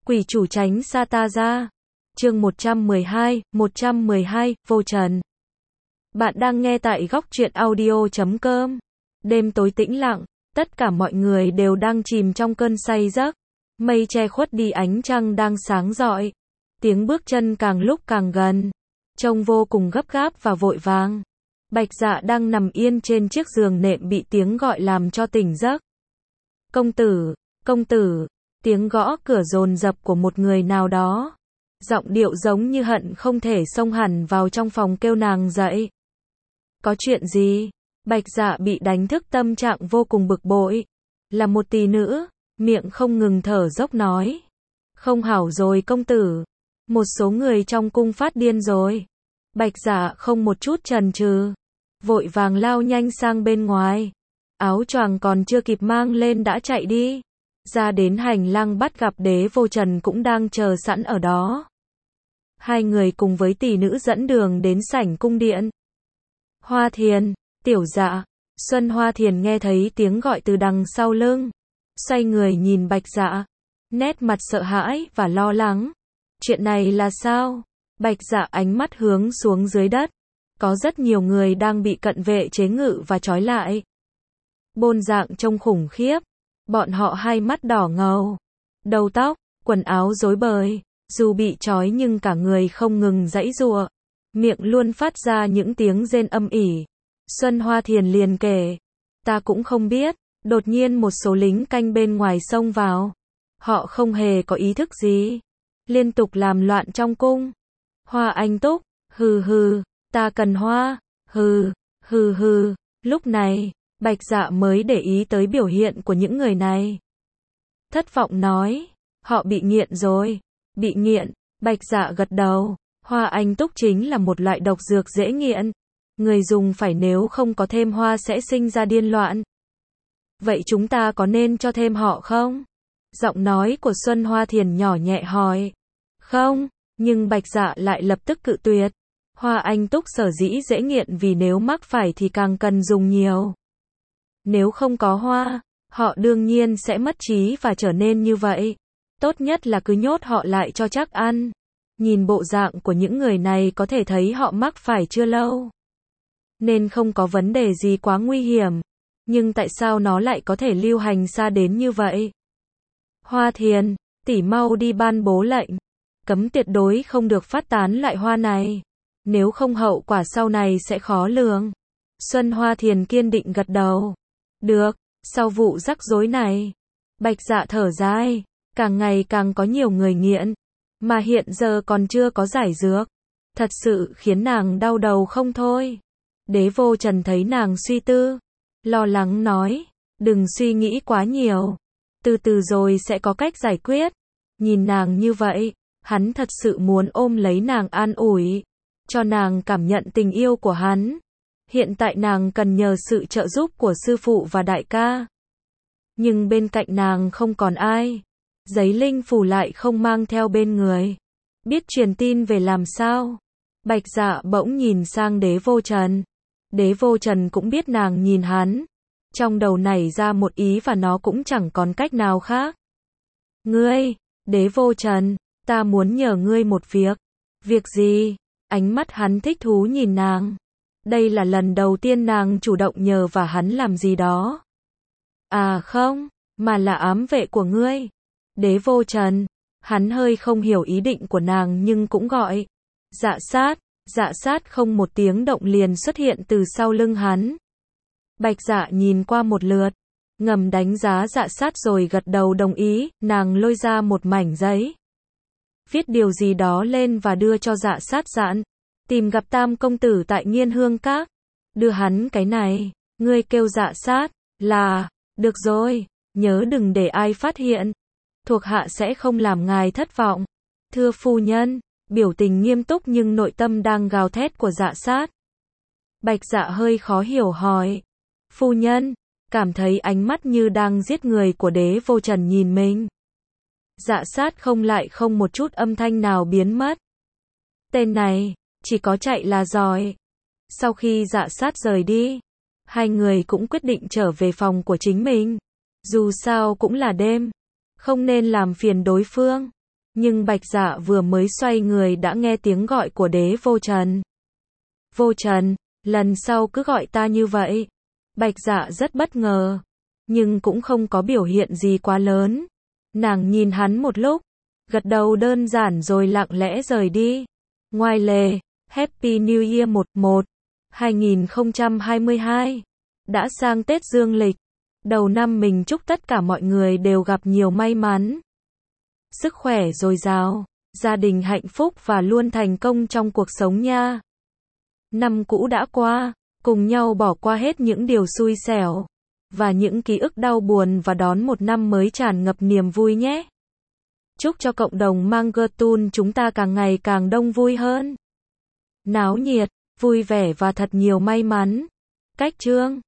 Quỷ chủ tránh xa ta ra. Chương 112, vô trần. Bạn đang nghe tại góc truyện audio.com. Đêm tối tĩnh lặng, tất cả mọi người đều đang chìm trong cơn say giấc. Mây che khuất đi ánh trăng đang sáng rọi. Tiếng bước chân càng lúc càng gần, trông vô cùng gấp gáp và vội vàng. Bạch Dạ đang nằm yên trên chiếc giường nệm bị tiếng gọi làm cho tỉnh giấc. Công tử, công tử. Tiếng gõ cửa dồn dập của một người nào đó. Giọng điệu giống như hận không thể xông hẳn vào trong phòng kêu nàng dậy. Có chuyện gì? Bạch Dạ bị đánh thức, tâm trạng vô cùng bực bội. Là một tỷ nữ, miệng không ngừng thở dốc nói. Không hảo rồi công tử. Một số người trong cung phát điên rồi. Bạch Dạ không một chút chần chừ, vội vàng lao nhanh sang bên ngoài. Áo choàng còn chưa kịp mang lên đã chạy đi. Ra đến hành lang bắt gặp Đế Vô Trần cũng đang chờ sẵn ở đó. Hai người cùng với tỷ nữ dẫn đường đến sảnh cung điện. Hoa Thiền, Tiểu Dạ. Xuân Hoa Thiền nghe thấy tiếng gọi từ đằng sau lưng, xoay người nhìn Bạch Dạ, nét mặt sợ hãi và lo lắng. Chuyện này là sao? Bạch Dạ ánh mắt hướng xuống dưới đất. Có rất nhiều người đang bị cận vệ chế ngự và trói lại. Bôn dạng trông khủng khiếp. Bọn họ hai mắt đỏ ngầu, đầu tóc, quần áo rối bời, dù bị trói nhưng cả người không ngừng giãy giụa, miệng luôn phát ra những tiếng rên âm ỉ. Xuân Hoa Thiền liền kể, ta cũng không biết, đột nhiên một số lính canh bên ngoài xông vào. Họ không hề có ý thức gì, liên tục làm loạn trong cung. Hoa Anh Túc, hừ hừ, ta cần hoa, hừ, hừ hừ. Lúc này, Bạch Dạ mới để ý tới biểu hiện của những người này. Thất vọng nói, họ bị nghiện rồi. Bị nghiện. Bạch Dạ gật đầu. Hoa Anh Túc chính là một loại độc dược dễ nghiện. Người dùng phải, nếu không có thêm hoa sẽ sinh ra điên loạn. Vậy chúng ta có nên cho thêm họ không? Giọng nói của Xuân Hoa Thiền nhỏ nhẹ hỏi. Không, nhưng Bạch Dạ lại lập tức cự tuyệt. Hoa Anh Túc sở dĩ dễ nghiện vì nếu mắc phải thì càng cần dùng nhiều. Nếu không có hoa, họ đương nhiên sẽ mất trí và trở nên như vậy. Tốt nhất là cứ nhốt họ lại cho chắc ăn. Nhìn bộ dạng của những người này có thể thấy họ mắc phải chưa lâu, nên không có vấn đề gì quá nguy hiểm. Nhưng tại sao nó lại có thể lưu hành xa đến như vậy? Hoa Thiền, tỷ mau đi ban bố lệnh, cấm tuyệt đối không được phát tán loại hoa này. Nếu không hậu quả sau này sẽ khó lường. Xuân Hoa Thiền kiên định gật đầu. Được, sau vụ rắc rối này, Bạch Dạ thở dài, càng ngày càng có nhiều người nghiện, mà hiện giờ còn chưa có giải dược, thật sự khiến nàng đau đầu không thôi. Đế Vô Trần thấy nàng suy tư, lo lắng nói, đừng suy nghĩ quá nhiều, từ từ rồi sẽ có cách giải quyết. Nhìn nàng như vậy, hắn thật sự muốn ôm lấy nàng an ủi, cho nàng cảm nhận tình yêu của hắn. Hiện tại nàng cần nhờ sự trợ giúp của sư phụ và đại ca. Nhưng bên cạnh nàng không còn ai. Giấy linh phủ lại không mang theo bên người. Biết truyền tin về làm sao? Bạch Dạ bỗng nhìn sang Đế Vô Trần. Đế Vô Trần cũng biết nàng nhìn hắn. Trong đầu nảy ra một ý và nó cũng chẳng còn cách nào khác. Ngươi, Đế Vô Trần, ta muốn nhờ ngươi một việc. Việc gì? Ánh mắt hắn thích thú nhìn nàng. Đây là lần đầu tiên nàng chủ động nhờ và hắn làm gì đó. À không, mà là ám vệ của ngươi. Đế Vô Trần, hắn hơi không hiểu ý định của nàng nhưng cũng gọi. Dạ sát không một tiếng động liền xuất hiện từ sau lưng hắn. Bạch Dạ nhìn qua một lượt, ngầm đánh giá Dạ sát rồi gật đầu đồng ý. Nàng lôi ra một mảnh giấy, viết điều gì đó lên và đưa cho Dạ sát dặn. Tìm gặp Tam công tử tại Nghiên Hương Các. Đưa hắn cái này. Ngươi kêu Dạ sát là, được rồi, nhớ đừng để ai phát hiện. Thuộc hạ sẽ không làm ngài thất vọng. Thưa phu nhân, biểu tình nghiêm túc nhưng nội tâm đang gào thét của Dạ sát. Bạch Dạ hơi khó hiểu hỏi. Phu nhân, cảm thấy ánh mắt như đang giết người của Đế Vô Trần nhìn mình. Dạ sát không một chút âm thanh nào biến mất. Tên này chỉ có chạy là giỏi. Sau khi Dạ sát rời đi, hai người cũng quyết định trở về phòng của chính mình. Dù sao cũng là đêm, không nên làm phiền đối phương. Nhưng Bạch Dạ vừa mới xoay người đã nghe tiếng gọi của Đế Vô Trần. Vô Trần, lần sau cứ gọi ta như vậy. Bạch Dạ rất bất ngờ, nhưng cũng không có biểu hiện gì quá lớn. Nàng nhìn hắn một lúc, gật đầu đơn giản rồi lặng lẽ rời đi. Ngoài lề, Happy New Year 2022. Đã sang Tết Dương lịch. Đầu năm mình chúc tất cả mọi người đều gặp nhiều may mắn, sức khỏe dồi dào, gia đình hạnh phúc và luôn thành công trong cuộc sống nha. Năm cũ đã qua, cùng nhau bỏ qua hết những điều xui xẻo và những ký ức đau buồn và đón một năm mới tràn ngập niềm vui nhé. Chúc cho cộng đồng Mangertun chúng ta càng ngày càng đông vui hơn, náo nhiệt, vui vẻ và thật nhiều may mắn. Cách chương